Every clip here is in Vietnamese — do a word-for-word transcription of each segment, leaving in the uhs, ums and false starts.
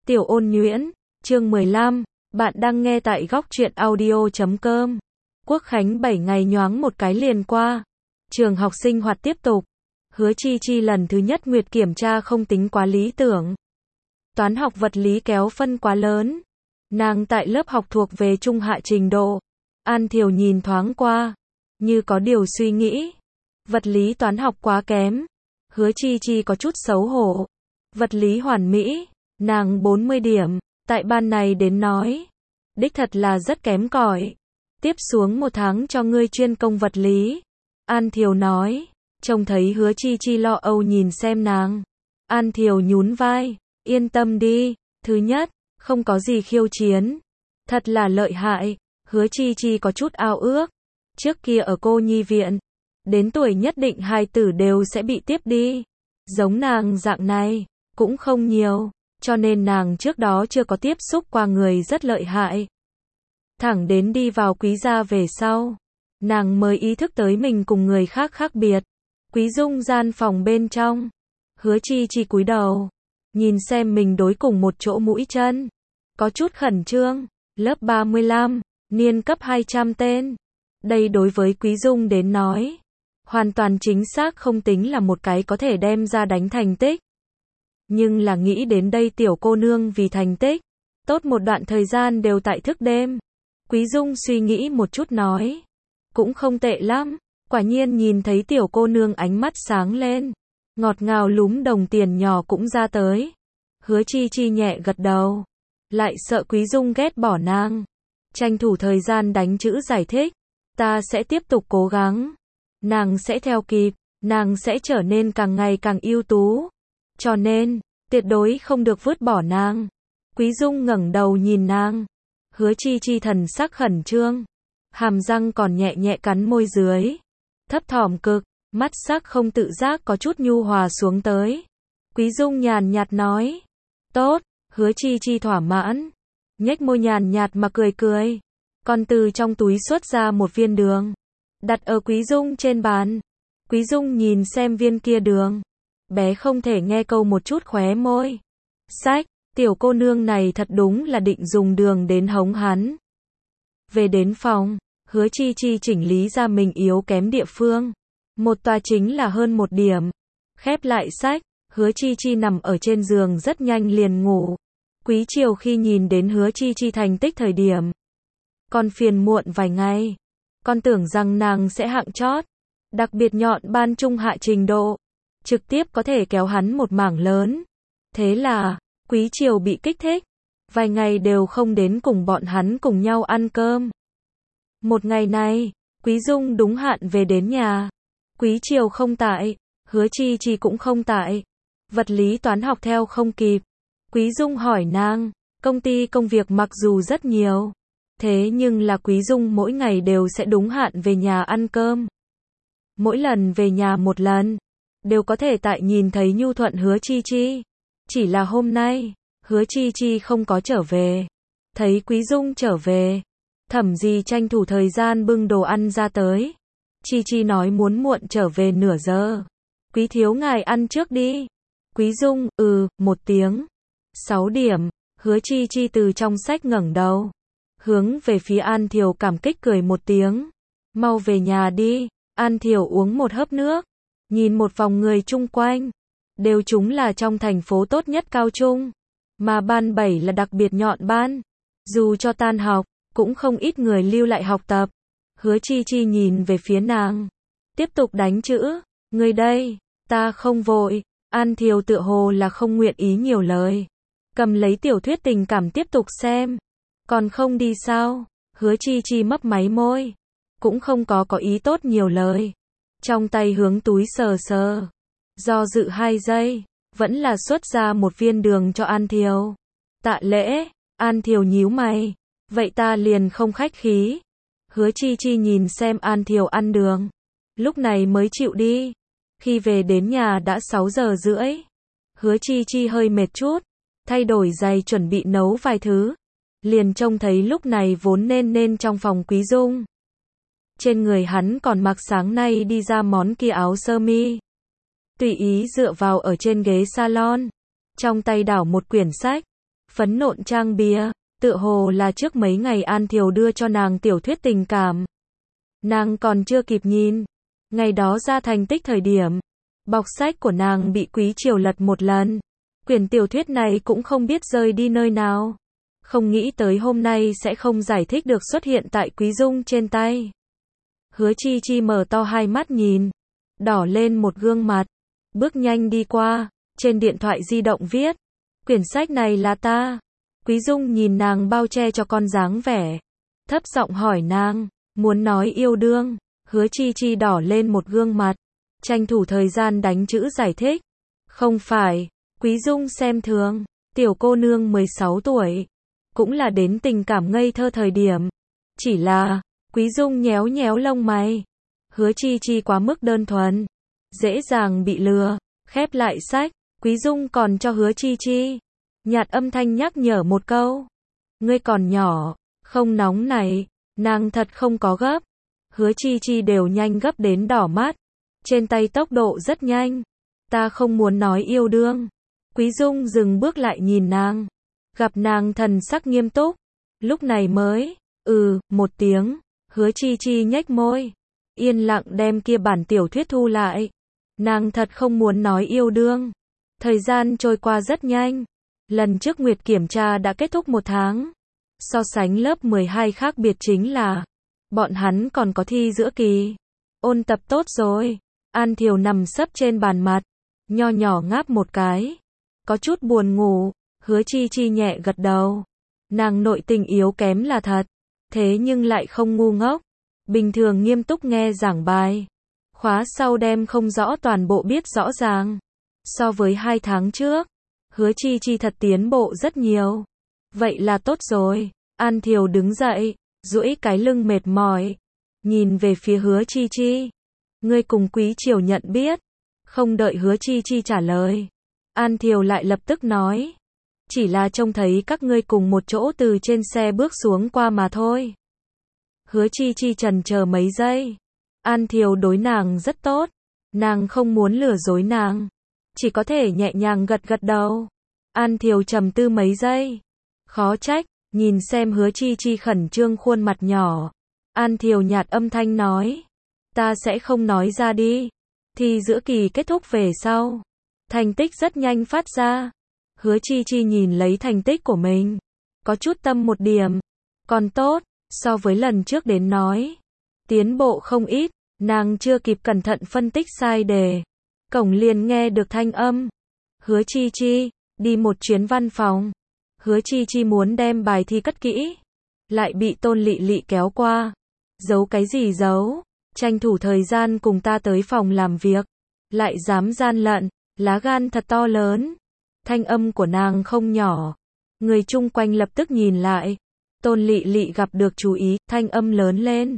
Tiểu Ôn Nhuyễn, chương mười lăm, bạn đang nghe tại góc truyện audio chấm com. Quốc khánh bảy ngày nhoáng một cái liền qua. Trường học sinh hoạt tiếp tục. Hứa Chi Chi lần thứ nhất nguyệt kiểm tra không tính quá lý tưởng. Toán học vật lý kéo phân quá lớn. Nàng tại lớp học thuộc về trung hạ trình độ. An Thiều nhìn thoáng qua, như có điều suy nghĩ. Vật lý toán học quá kém. Hứa Chi Chi có chút xấu hổ. Vật lý hoàn mỹ, nàng bốn mươi điểm, tại ban này đến nói. Đích thật là rất kém cỏi. Tiếp xuống một tháng cho ngươi chuyên công vật lý. An Thiều nói, trông thấy Hứa Chi Chi lo âu nhìn xem nàng. An Thiều nhún vai, yên tâm đi, thứ nhất, không có gì khiêu chiến. Thật là lợi hại, Hứa Chi Chi có chút ao ước. Trước kia ở cô nhi viện, đến tuổi nhất định hai tử đều sẽ bị tiếp đi. Giống nàng dạng này, cũng không nhiều, cho nên nàng trước đó chưa có tiếp xúc qua người rất lợi hại. Thẳng đến đi vào Quý gia về sau, nàng mới ý thức tới mình cùng người khác khác biệt. Quý Dung gian phòng bên trong, Hứa Chi Chi cúi đầu, nhìn xem mình đối cùng một chỗ mũi chân, có chút khẩn trương. Lớp ba mươi lăm, niên cấp hai trăm tên. Đây đối với Quý Dung đến nói, hoàn toàn chính xác không tính là một cái có thể đem ra đánh thành tích. Nhưng là nghĩ đến đây tiểu cô nương vì thành tích, tốt một đoạn thời gian đều tại thức đêm. Quý Dung suy nghĩ một chút nói, cũng không tệ lắm. Quả nhiên nhìn thấy tiểu cô nương ánh mắt sáng lên, ngọt ngào lúm đồng tiền nhỏ cũng ra tới. Hứa Chi Chi nhẹ gật đầu, lại sợ Quý Dung ghét bỏ nàng, tranh thủ thời gian đánh chữ giải thích, ta sẽ tiếp tục cố gắng, nàng sẽ theo kịp, nàng sẽ trở nên càng ngày càng ưu tú, cho nên, tuyệt đối không được vứt bỏ nàng. Quý Dung ngẩng đầu nhìn nàng, Hứa Chi Chi thần sắc khẩn trương, hàm răng còn nhẹ nhẹ cắn môi dưới, thấp thỏm cực, mắt sắc không tự giác có chút nhu hòa xuống tới. Quý Dung nhàn nhạt nói, tốt. Hứa Chi Chi thỏa mãn, nhếch môi nhàn nhạt mà cười cười, còn từ trong túi xuất ra một viên đường, đặt ở Quý Dung trên bàn. Quý Dung nhìn xem viên kia đường, bé không thể nghe câu một chút khóe môi. Sách, tiểu cô nương này thật đúng là định dùng đường đến hống hắn. Về đến phòng, Hứa Chi Chi chỉnh lý ra mình yếu kém địa phương. Một tòa chính là hơn một điểm. Khép lại sách, Hứa Chi Chi nằm ở trên giường rất nhanh liền ngủ. Quý Triều khi nhìn đến Hứa Chi Chi thành tích thời điểm, còn phiền muộn vài ngày. Con tưởng rằng nàng sẽ hạng chót, đặc biệt nhọn ban trung hạ trình độ, trực tiếp có thể kéo hắn một mảng lớn. Thế là, Quý Triều bị kích thích, vài ngày đều không đến cùng bọn hắn cùng nhau ăn cơm. Một ngày này, Quý Dung đúng hạn về đến nhà. Quý Triều không tại, Hứa Chi Chi cũng không tại. Vật lý toán học theo không kịp. Quý Dung hỏi nàng, công ty công việc mặc dù rất nhiều, thế nhưng là Quý Dung mỗi ngày đều sẽ đúng hạn về nhà ăn cơm. Mỗi lần về nhà một lần, đều có thể tại nhìn thấy nhu thuận Hứa Chi Chi. Chỉ là hôm nay, Hứa Chi Chi không có trở về. Thấy Quý Dung trở về, Thẩm Dì tranh thủ thời gian bưng đồ ăn ra tới. Chi Chi nói muốn muộn trở về nửa giờ. Quý thiếu ngài ăn trước đi. Quý Dung, ừ, một tiếng. Sáu điểm, Hứa Chi Chi từ trong sách ngẩng đầu, hướng về phía An Thiều cảm kích cười một tiếng. Mau về nhà đi. An Thiều uống một hớp nước, nhìn một vòng người chung quanh, đều chúng là trong thành phố tốt nhất cao trung, mà ban bảy là đặc biệt nhọn ban. Dù cho tan học, cũng không ít người lưu lại học tập. Hứa Chi Chi nhìn về phía nàng, tiếp tục đánh chữ. Người đây, ta không vội. An Thiều tựa hồ là không nguyện ý nhiều lời, cầm lấy tiểu thuyết tình cảm tiếp tục xem. Còn không đi sao? Hứa Chi Chi mấp máy môi, cũng không có có ý tốt nhiều lời. Trong tay hướng túi sờ sờ, do dự hai giây, vẫn là xuất ra một viên đường cho An Thiều. Tạ lễ. An Thiều nhíu mày, vậy ta liền không khách khí. Hứa Chi Chi nhìn xem An Thiều ăn đường, lúc này mới chịu đi. Khi về đến nhà đã sáu giờ rưỡi. Hứa Chi Chi hơi mệt chút, thay đổi giày chuẩn bị nấu vài thứ. Liền trông thấy lúc này vốn nên nên trong phòng Quý Dung. Trên người hắn còn mặc sáng nay đi ra món kia áo sơ mi. Tùy ý dựa vào ở trên ghế salon, trong tay đảo một quyển sách. phấn nộn trang bìa, tựa hồ là trước mấy ngày An Thiều đưa cho nàng tiểu thuyết tình cảm. Nàng còn chưa kịp nhìn, ngày đó ra thành tích thời điểm, bọc sách của nàng bị Quý Triều lật một lần. Quyển tiểu thuyết này cũng không biết rơi đi nơi nào. Không nghĩ tới hôm nay sẽ không giải thích được xuất hiện tại Quý Dung trên tay. Hứa Chi Chi mở to hai mắt nhìn, đỏ lên một gương mặt, bước nhanh đi qua, trên điện thoại di động viết, quyển sách này là ta. Quý Dung nhìn nàng bao che cho con dáng vẻ, thấp giọng hỏi nàng, muốn nói yêu đương. Hứa Chi Chi đỏ lên một gương mặt, tranh thủ thời gian đánh chữ giải thích. Không phải, Quý Dung xem thường, tiểu cô nương mười sáu tuổi, cũng là đến tình cảm ngây thơ thời điểm. Chỉ là, Quý Dung nhéo nhéo lông mày. Hứa Chi Chi quá mức đơn thuần, dễ dàng bị lừa, khép lại sách, Quý Dung còn cho Hứa Chi Chi nhạt âm thanh nhắc nhở một câu. Ngươi còn nhỏ, không nóng này, nàng thật không có gấp. Hứa Chi Chi đều nhanh gấp đến đỏ mắt, trên tay tốc độ rất nhanh. Ta không muốn nói yêu đương. Quý Dung dừng bước lại nhìn nàng, gặp nàng thần sắc nghiêm túc, lúc này mới, ừ, một tiếng. Hứa Chi Chi nhếch môi, yên lặng đem kia bản tiểu thuyết thu lại. Nàng thật không muốn nói yêu đương. Thời gian trôi qua rất nhanh. Lần trước Nguyệt kiểm tra đã kết thúc một tháng. So sánh lớp mười hai khác biệt chính là, bọn hắn còn có thi giữa kỳ. Ôn tập tốt rồi. An Thiều nằm sấp trên bàn mặt, nho nhỏ ngáp một cái, có chút buồn ngủ. Hứa Chi Chi nhẹ gật đầu. Nàng nội tình yếu kém là thật, thế nhưng lại không ngu ngốc. Bình thường nghiêm túc nghe giảng bài, khóa sau đem không rõ toàn bộ biết rõ ràng. So với hai tháng trước, Hứa Chi Chi thật tiến bộ rất nhiều. Vậy là tốt rồi. An Thiều đứng dậy, duỗi cái lưng mệt mỏi, nhìn về phía Hứa Chi Chi. Ngươi cùng Quý Triều nhận biết? Không đợi Hứa Chi Chi trả lời, An Thiều lại lập tức nói, chỉ là trông thấy các ngươi cùng một chỗ từ trên xe bước xuống qua mà thôi. Hứa Chi Chi chần chờ mấy giây. An Thiều đối nàng rất tốt, nàng không muốn lừa dối nàng, chỉ có thể nhẹ nhàng gật gật đầu. An Thiều trầm tư mấy giây, khó trách, nhìn xem Hứa Chi Chi khẩn trương khuôn mặt nhỏ, An Thiều nhạt âm thanh nói, ta sẽ không nói ra đi. Thi giữa kỳ kết thúc về sau, thành tích rất nhanh phát ra. Hứa Chi Chi nhìn lấy thành tích của mình, có chút tâm một điểm, còn tốt, so với lần trước đến nói, tiến bộ không ít. Nàng chưa kịp cẩn thận phân tích sai đề, cổng liền nghe được thanh âm. Hứa Chi Chi, đi một chuyến văn phòng. Hứa Chi Chi muốn đem bài thi cất kỹ, lại bị Tôn Lị Lị kéo qua. Giấu cái gì giấu, tranh thủ thời gian cùng ta tới phòng làm việc, lại dám gian lận, lá gan thật to lớn. Thanh âm của nàng không nhỏ, người chung quanh lập tức nhìn lại. Tôn Lị Lị gặp được chú ý, thanh âm lớn lên.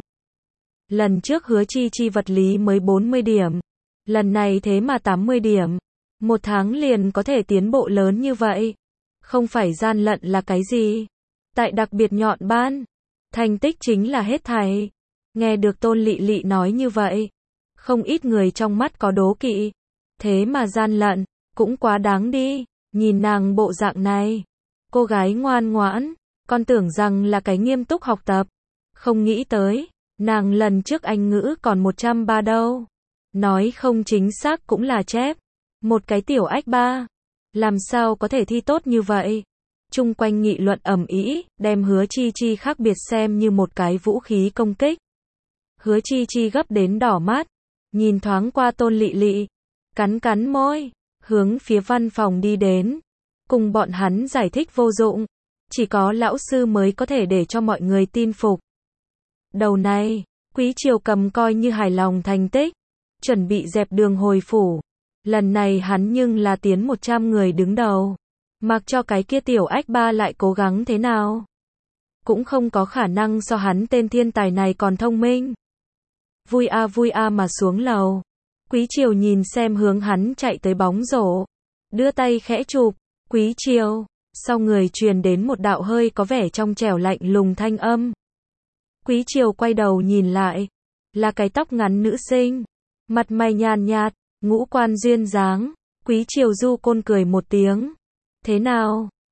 Lần trước Hứa Chi Chi vật lý mới bốn mươi điểm, lần này thế mà tám mươi điểm. Một tháng liền có thể tiến bộ lớn như vậy, không phải gian lận là cái gì? Tại đặc biệt nhọn ban, thành tích chính là hết thảy. Nghe được Tôn Lị Lị nói như vậy, không ít người trong mắt có đố kỵ. Thế mà gian lận, cũng quá đáng đi. Nhìn nàng bộ dạng này, cô gái ngoan ngoãn, con tưởng rằng là cái nghiêm túc học tập. Không nghĩ tới, nàng lần trước Anh ngữ còn một trăm ba đâu. Nói không chính xác cũng là chép. Một cái tiểu ách ba, làm sao có thể thi tốt như vậy? Chung quanh nghị luận ầm ĩ, đem Hứa Chi Chi khác biệt xem như một cái vũ khí công kích. Hứa Chi Chi gấp đến đỏ mắt, nhìn thoáng qua Tôn Lị Lị, cắn cắn môi, hướng phía văn phòng đi đến. Cùng bọn hắn giải thích vô dụng, chỉ có lão sư mới có thể để cho mọi người tin phục. Đầu này, Quý Triều cầm coi như hài lòng thành tích, chuẩn bị dẹp đường hồi phủ. Lần này hắn nhưng là tiến một trăm người đứng đầu. Mặc cho cái kia tiểu ách ba lại cố gắng thế nào, cũng không có khả năng so hắn tên thiên tài này còn thông minh. Vui a vui a mà xuống lầu. Quý Triều nhìn xem hướng hắn chạy tới bóng rổ, đưa tay khẽ chụp. Quý Triều, sau người truyền đến một đạo hơi có vẻ trong trẻo lạnh lùng thanh âm. Quý Triều quay đầu nhìn lại, là cái tóc ngắn nữ sinh, mặt mày nhàn nhạt, ngũ quan duyên dáng. Quý Triều du côn cười một tiếng. Thế nào,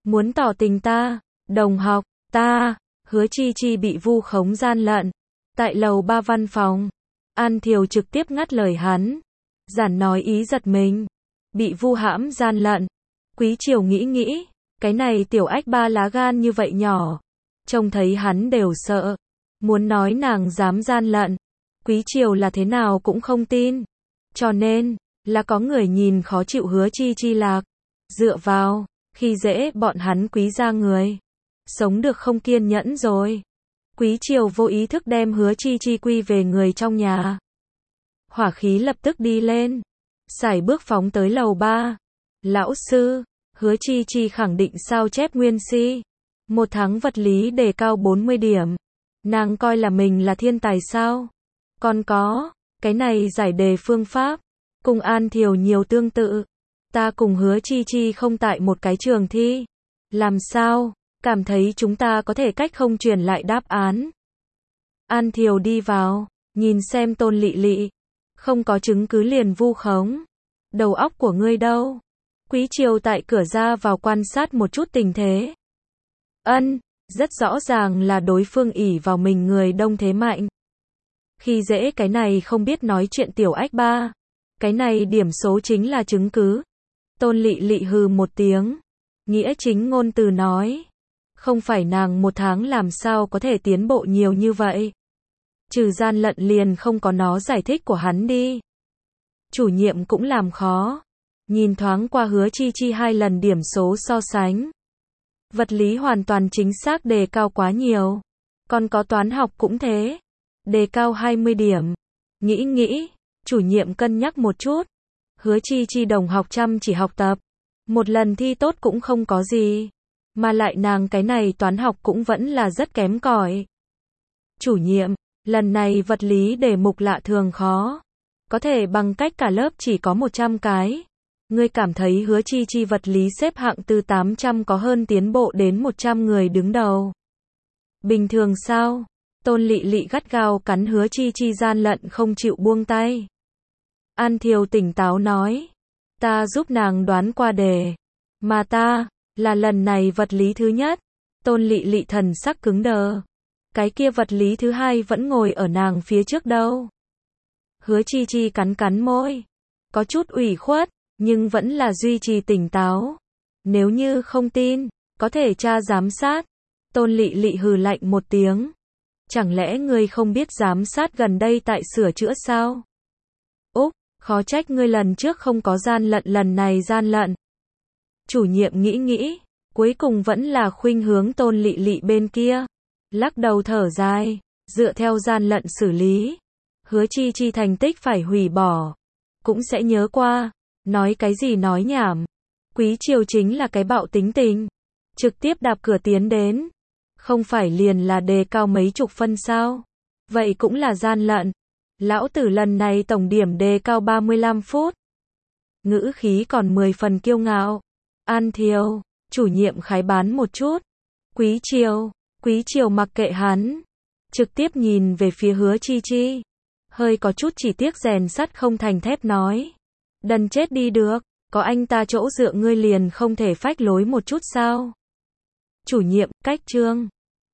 Muốn tỏ tình ta, đồng học, ta, Hứa Chi Chi bị vu khống gian lận. Tại lầu ba văn phòng, An Thiều trực tiếp ngắt lời hắn. Giản nói ý giật mình. Bị vu hãm gian lận. Quý Triều nghĩ nghĩ, cái này tiểu ách ba lá gan như vậy nhỏ. Trông thấy hắn đều sợ. Muốn nói nàng dám gian lận. Quý Triều là thế nào cũng không tin. Cho nên, là có người nhìn khó chịu Hứa Chi Chi lạc. Dựa vào, khi dễ bọn hắn quý gia người. Sống được không kiên nhẫn rồi. Quý Triều vô ý thức đem Hứa Chi Chi quy về người trong nhà. Hỏa khí lập tức đi lên. Sải bước phóng tới lầu ba. Lão sư, Hứa Chi Chi khẳng định sao chép nguyên si. Một tháng vật lý đề cao bốn mươi điểm. Nàng coi là mình là thiên tài sao? Còn có, cái này giải đề phương pháp. Cùng An Thiều nhiều tương tự. Ta cùng Hứa Chi Chi không tại một cái trường thi. Làm sao? Cảm thấy chúng ta có thể cách không truyền lại đáp án. An Thiều đi vào, nhìn xem Tôn Lị Lị. Không có chứng cứ liền vu khống. Đầu óc của ngươi đâu? Quý Triều tại cửa ra vào quan sát một chút tình thế. Ân, rất rõ ràng là đối phương ỷ vào mình người đông thế mạnh. Khi dễ cái này không biết nói chuyện tiểu ách ba. Cái này điểm số chính là chứng cứ. Tôn Lị Lị hừ một tiếng. Nghĩa chính ngôn từ nói. Không phải nàng một tháng làm sao có thể tiến bộ nhiều như vậy. Trừ gian lận liền không có nó giải thích của hắn đi. Chủ nhiệm cũng làm khó. Nhìn thoáng qua Hứa Chi Chi hai lần điểm số so sánh. Vật lý hoàn toàn chính xác đề cao quá nhiều. Còn có toán học cũng thế. Đề cao hai mươi điểm. Nghĩ nghĩ, chủ nhiệm cân nhắc một chút. Hứa Chi Chi đồng học chăm chỉ học tập. Một lần thi tốt cũng không có gì. Mà lại nàng cái này toán học cũng vẫn là rất kém cỏi. Chủ nhiệm, lần này vật lý đề mục lạ thường khó. Có thể bằng cách cả lớp chỉ có một trăm cái. Ngươi cảm thấy Hứa Chi Chi vật lý xếp hạng từ tám trăm có hơn tiến bộ đến một trăm người đứng đầu. Bình thường sao? Tôn Lị Lị gắt gao cắn Hứa Chi Chi gian lận không chịu buông tay. An Thiều tỉnh táo nói. Ta giúp nàng đoán qua đề. Mà ta, là lần này vật lý thứ nhất. Tôn Lị Lị thần sắc cứng đờ. Cái kia vật lý thứ hai vẫn ngồi ở nàng phía trước đâu. Hứa Chi Chi cắn cắn môi. Có chút ủy khuất, nhưng vẫn là duy trì tỉnh táo. Nếu như không tin, có thể tra giám sát. Tôn Lị Lị hừ lạnh một tiếng. Chẳng lẽ ngươi không biết giám sát gần đây tại sửa chữa sao? Úc, khó trách ngươi lần trước không có gian lận lần này gian lận. Chủ nhiệm nghĩ nghĩ, cuối cùng vẫn là khuynh hướng Tôn Lị Lị bên kia. Lắc đầu thở dài, dựa theo gian lận xử lý. Hứa Chi Chi thành tích phải hủy bỏ. Cũng sẽ nhớ qua, nói cái gì nói nhảm. Quý Triều chính là cái bạo tính tình. Trực tiếp đạp cửa tiến đến. Không phải liền là đề cao mấy chục phân sao? Vậy cũng là gian lận. Lão tử lần này tổng điểm đề cao ba mươi lăm phút. Ngữ khí còn mười phần kiêu ngạo. An Thiều, chủ nhiệm khái bán một chút. Quý Triều, Quý Triều mặc kệ hắn. Trực tiếp nhìn về phía Hứa Chi Chi. Hơi có chút chỉ tiếc rèn sắt không thành thép nói. Đần chết đi được, có anh ta chỗ dựa ngươi liền không thể phách lối một chút sao? Chủ nhiệm, cách chương.